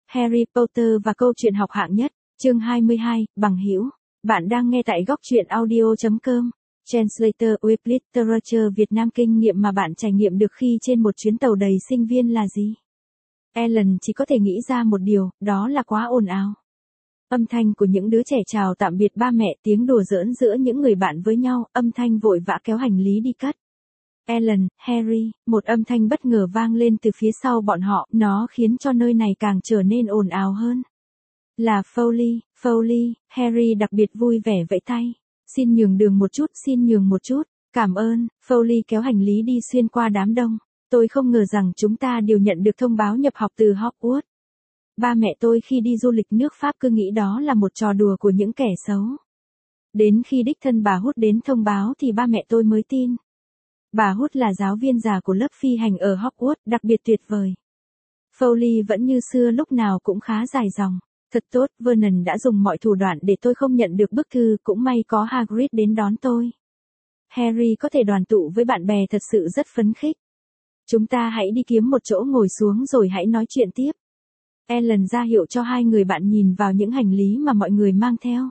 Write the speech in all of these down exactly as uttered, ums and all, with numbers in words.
Harry Potter và câu chuyện học hạng nhất, chương hai mươi hai, bằng hữu. Bạn đang nghe tại góc truyện audio chấm com. Translator with Literature Việt Nam. Kinh nghiệm mà bạn trải nghiệm được khi trên một chuyến tàu đầy sinh viên là gì? Ellen chỉ có thể nghĩ ra một điều, đó là quá ồn ào. Âm thanh của những đứa trẻ chào tạm biệt ba mẹ, tiếng đùa giỡn giữa những người bạn với nhau, âm thanh vội vã kéo hành lý đi cất. Ellen, Harry, một âm thanh bất ngờ vang lên từ phía sau bọn họ, nó khiến cho nơi này càng trở nên ồn ào hơn. Là Foley, Foley, Harry đặc biệt vui vẻ vẫy tay. Xin nhường đường một chút, xin nhường một chút, cảm ơn, Foley kéo hành lý đi xuyên qua đám đông. Tôi không ngờ rằng chúng ta đều nhận được thông báo nhập học từ Hogwarts. Ba mẹ tôi khi đi du lịch nước Pháp cứ nghĩ đó là một trò đùa của những kẻ xấu. Đến khi đích thân bà Hút đến thông báo thì ba mẹ tôi mới tin. Bà Hút là giáo viên già của lớp phi hành ở Hogwarts, đặc biệt tuyệt vời. Foley vẫn như xưa, lúc nào cũng khá dài dòng. Thật tốt, Vernon đã dùng mọi thủ đoạn để tôi không nhận được bức thư, cũng may có Hagrid đến đón tôi. Harry có thể đoàn tụ với bạn bè thật sự rất phấn khích. Chúng ta hãy đi kiếm một chỗ ngồi xuống rồi hãy nói chuyện tiếp. Ellen ra hiệu cho hai người bạn nhìn vào những hành lý mà mọi người mang theo.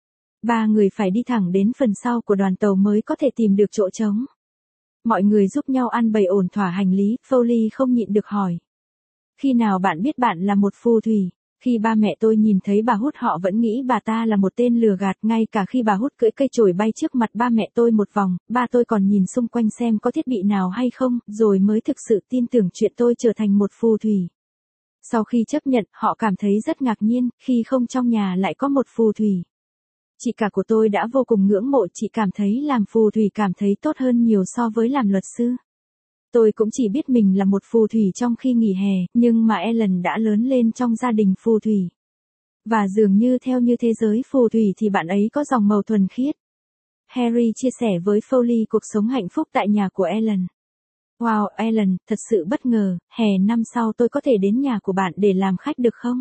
Ba người phải đi thẳng đến phần sau của đoàn tàu mới có thể tìm được chỗ trống. Mọi người giúp nhau ăn bày ổn thỏa hành lý, Foley không nhịn được hỏi. Khi nào bạn biết bạn là một phù thủy? Khi ba mẹ tôi nhìn thấy bà Hút họ vẫn nghĩ bà ta là một tên lừa gạt, ngay cả khi bà Hút cưỡi cây chổi bay trước mặt ba mẹ tôi một vòng, ba tôi còn nhìn xung quanh xem có thiết bị nào hay không, rồi mới thực sự tin tưởng chuyện tôi trở thành một phù thủy. Sau khi chấp nhận, họ cảm thấy rất ngạc nhiên, khi không trong nhà lại có một phù thủy. Chị cả của tôi đã vô cùng ngưỡng mộ, chị cảm thấy làm phù thủy cảm thấy tốt hơn nhiều so với làm luật sư. Tôi cũng chỉ biết mình là một phù thủy trong khi nghỉ hè, nhưng mà Ellen đã lớn lên trong gia đình phù thủy. Và dường như theo như thế giới phù thủy thì bạn ấy có dòng màu thuần khiết. Harry chia sẻ với Foley cuộc sống hạnh phúc tại nhà của Ellen. Wow, Ellen, thật sự bất ngờ, hè năm sau tôi có thể đến nhà của bạn để làm khách được không?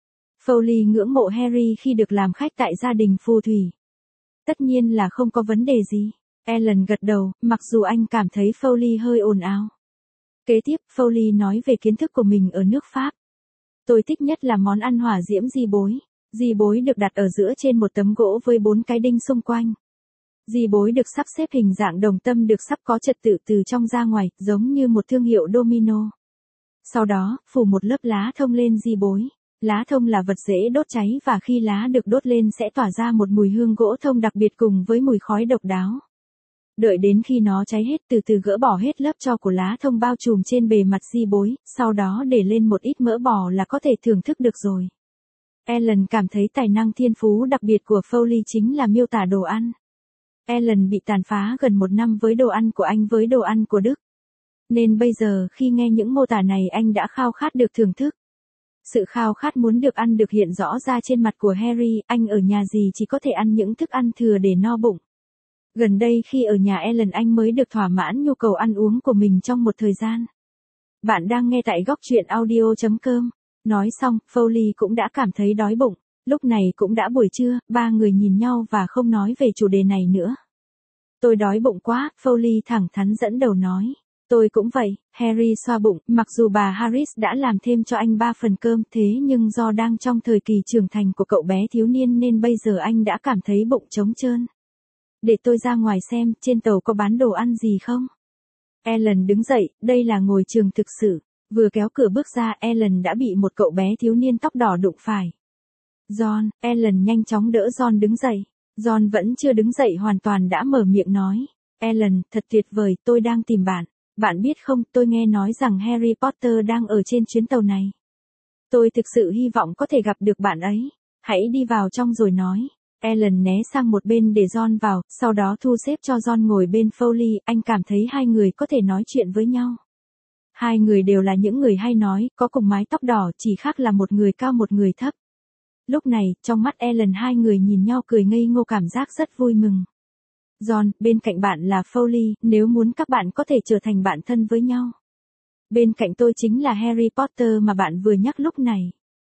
Foley ngưỡng mộ Harry khi được làm khách tại gia đình phù thủy. Tất nhiên là không có vấn đề gì. Ellen gật đầu, mặc dù anh cảm thấy Foley hơi ồn ào. Kế tiếp, Foley nói về kiến thức của mình ở nước Pháp. Tôi thích nhất là món ăn hỏa diễm di bối. Di bối được đặt ở giữa trên một tấm gỗ với bốn cái đinh xung quanh. Di bối được sắp xếp hình dạng đồng tâm, được sắp có trật tự từ trong ra ngoài, giống như một thương hiệu domino. Sau đó, phủ một lớp lá thông lên di bối. Lá thông là vật dễ đốt cháy và khi lá được đốt lên sẽ tỏa ra một mùi hương gỗ thông đặc biệt cùng với mùi khói độc đáo. Đợi đến khi nó cháy hết, từ từ gỡ bỏ hết lớp tro của lá thông bao trùm trên bề mặt di bối, sau đó để lên một ít mỡ bò là có thể thưởng thức được rồi. Ellen cảm thấy tài năng thiên phú đặc biệt của Foley chính là miêu tả đồ ăn. Ellen bị tàn phá gần một năm với đồ ăn của Anh với đồ ăn của Đức. Nên bây giờ khi nghe những mô tả này anh đã khao khát được thưởng thức. Sự khao khát muốn được ăn được hiện rõ ra trên mặt của Harry, anh ở nhà gì chỉ có thể ăn những thức ăn thừa để no bụng. Gần đây khi ở nhà Ellen anh mới được thỏa mãn nhu cầu ăn uống của mình trong một thời gian. Bạn đang nghe tại góc truyện audio chấm com. Nói xong, Foley cũng đã cảm thấy đói bụng. Lúc này cũng đã buổi trưa, ba người nhìn nhau và không nói về chủ đề này nữa. Tôi đói bụng quá, Foley thẳng thắn dẫn đầu nói. Tôi cũng vậy, Harry xoa bụng, mặc dù bà Harris đã làm thêm cho anh ba phần cơm, thế nhưng do đang trong thời kỳ trưởng thành của cậu bé thiếu niên nên bây giờ anh đã cảm thấy bụng trống trơn. Để tôi ra ngoài xem, trên tàu có bán đồ ăn gì không? Ellen đứng dậy, đây là ngồi trường thực sự. Vừa kéo cửa bước ra, Ellen đã bị một cậu bé thiếu niên tóc đỏ đụng phải. John, Ellen nhanh chóng đỡ John đứng dậy. John vẫn chưa đứng dậy hoàn toàn đã mở miệng nói. Ellen, thật tuyệt vời, tôi đang tìm bạn. Bạn biết không, tôi nghe nói rằng Harry Potter đang ở trên chuyến tàu này. Tôi thực sự hy vọng có thể gặp được bạn ấy. Hãy đi vào trong rồi nói. Ellen né sang một bên để John vào, sau đó thu xếp cho John ngồi bên Foley, anh cảm thấy hai người có thể nói chuyện với nhau. Hai người đều là những người hay nói, có cùng mái tóc đỏ, chỉ khác là một người cao một người thấp. Lúc này, trong mắt Ellen hai người nhìn nhau cười ngây ngô, cảm giác rất vui mừng. John, bên cạnh bạn là Foley, nếu muốn các bạn có thể trở thành bạn thân với nhau. Bên cạnh tôi chính là Harry Potter mà bạn vừa nhắc lúc này.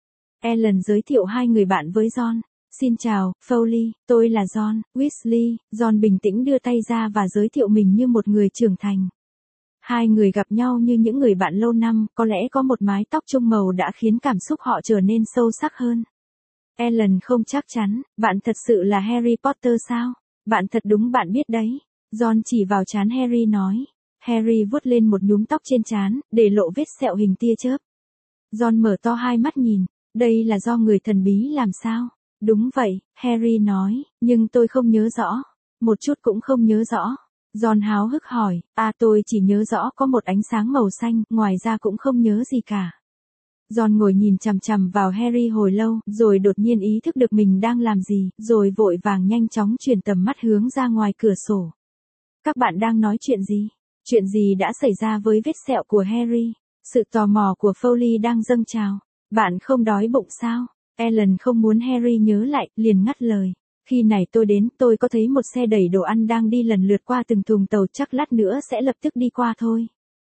Ellen giới thiệu hai người bạn với John. Xin chào, Foley, tôi là John Weasley. John bình tĩnh đưa tay ra và giới thiệu mình như một người trưởng thành. Hai người gặp nhau như những người bạn lâu năm, có lẽ có một mái tóc chung màu đã khiến cảm xúc họ trở nên sâu sắc hơn. Ellen không chắc chắn, bạn thật sự là Harry Potter sao? Bạn thật đúng bạn biết đấy. Ron chỉ vào trán Harry nói. Harry vuốt lên một nhúm tóc trên trán, để lộ vết sẹo hình tia chớp. Ron mở to hai mắt nhìn, đây là do người thần bí làm sao? Đúng vậy, Harry nói, nhưng tôi không nhớ rõ. Một chút cũng không nhớ rõ. Ron háo hức hỏi, à tôi chỉ nhớ rõ có một ánh sáng màu xanh, ngoài ra cũng không nhớ gì cả. Ron ngồi nhìn chằm chằm vào Harry hồi lâu, rồi đột nhiên ý thức được mình đang làm gì, rồi vội vàng nhanh chóng chuyển tầm mắt hướng ra ngoài cửa sổ. Các bạn đang nói chuyện gì? Chuyện gì đã xảy ra với vết sẹo của Harry? Sự tò mò của Foley đang dâng trào. Bạn không đói bụng sao? Ellen không muốn Harry nhớ lại, liền ngắt lời. Khi này tôi đến, tôi có thấy một xe đẩy đồ ăn đang đi lần lượt qua từng thùng tàu, chắc lát nữa sẽ lập tức đi qua thôi.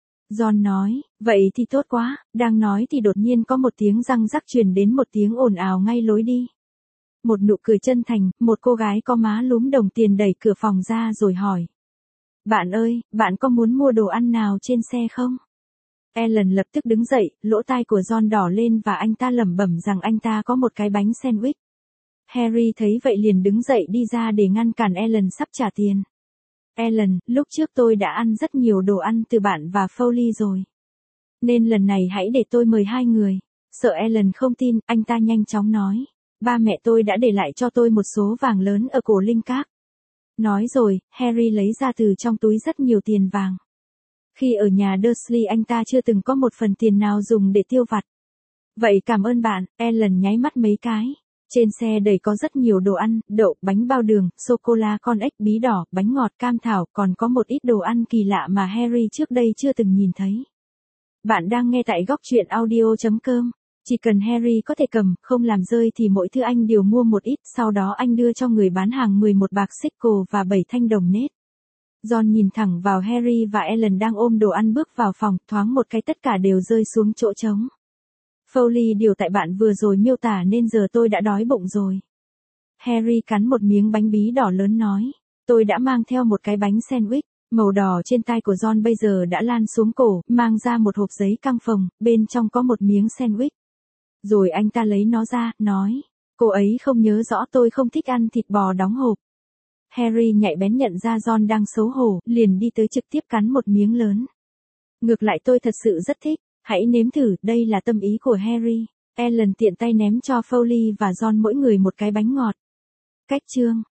Ron nói, vậy thì tốt quá, đang nói thì đột nhiên có một tiếng răng rắc truyền đến một tiếng ồn ào ngay lối đi. Một nụ cười chân thành, một cô gái có má lúm đồng tiền đẩy cửa phòng ra rồi hỏi. Bạn ơi, bạn có muốn mua đồ ăn nào trên xe không? Ellen lập tức đứng dậy, lỗ tai của Ron đỏ lên và anh ta lẩm bẩm rằng anh ta có một cái bánh sandwich. Harry thấy vậy liền đứng dậy đi ra để ngăn cản Ellen sắp trả tiền. Ellen, lúc trước tôi đã ăn rất nhiều đồ ăn từ bạn và Foley rồi. Nên lần này hãy để tôi mời hai người. Sợ Ellen không tin, anh ta nhanh chóng nói. Ba mẹ tôi đã để lại cho tôi một số vàng lớn ở cổ linh các. Nói rồi, Harry lấy ra từ trong túi rất nhiều tiền vàng. Khi ở nhà Dursley anh ta chưa từng có một phần tiền nào dùng để tiêu vặt. Vậy cảm ơn bạn, Ellen nháy mắt mấy cái. Trên xe đầy có rất nhiều đồ ăn, đậu, bánh bao đường, sô-cô-la con ếch, bí đỏ, bánh ngọt, cam thảo, còn có một ít đồ ăn kỳ lạ mà Harry trước đây chưa từng nhìn thấy. Bạn đang nghe tại góc truyện audio chấm com. Chỉ cần Harry có thể cầm, không làm rơi thì mỗi thứ anh đều mua một ít, sau đó anh đưa cho người bán hàng mười một bạc sickle và bảy thanh đồng nết. Ron nhìn thẳng vào Harry và Ellen đang ôm đồ ăn bước vào phòng, thoáng một cái tất cả đều rơi xuống chỗ trống. Foley điều tại bạn vừa rồi miêu tả nên giờ tôi đã đói bụng rồi. Harry cắn một miếng bánh bí đỏ lớn nói. Tôi đã mang theo một cái bánh sandwich. Màu đỏ trên tay của Ron bây giờ đã lan xuống cổ, mang ra một hộp giấy căng phồng, bên trong có một miếng sandwich. Rồi anh ta lấy nó ra, nói. Cô ấy không nhớ rõ tôi không thích ăn thịt bò đóng hộp. Harry nhạy bén nhận ra Ron đang xấu hổ, liền đi tới trực tiếp cắn một miếng lớn. Ngược lại tôi thật sự rất thích. Hãy nếm thử, đây là tâm ý của Harry. Ellen tiện tay ném cho Foley và Ron mỗi người một cái bánh ngọt. Cách chương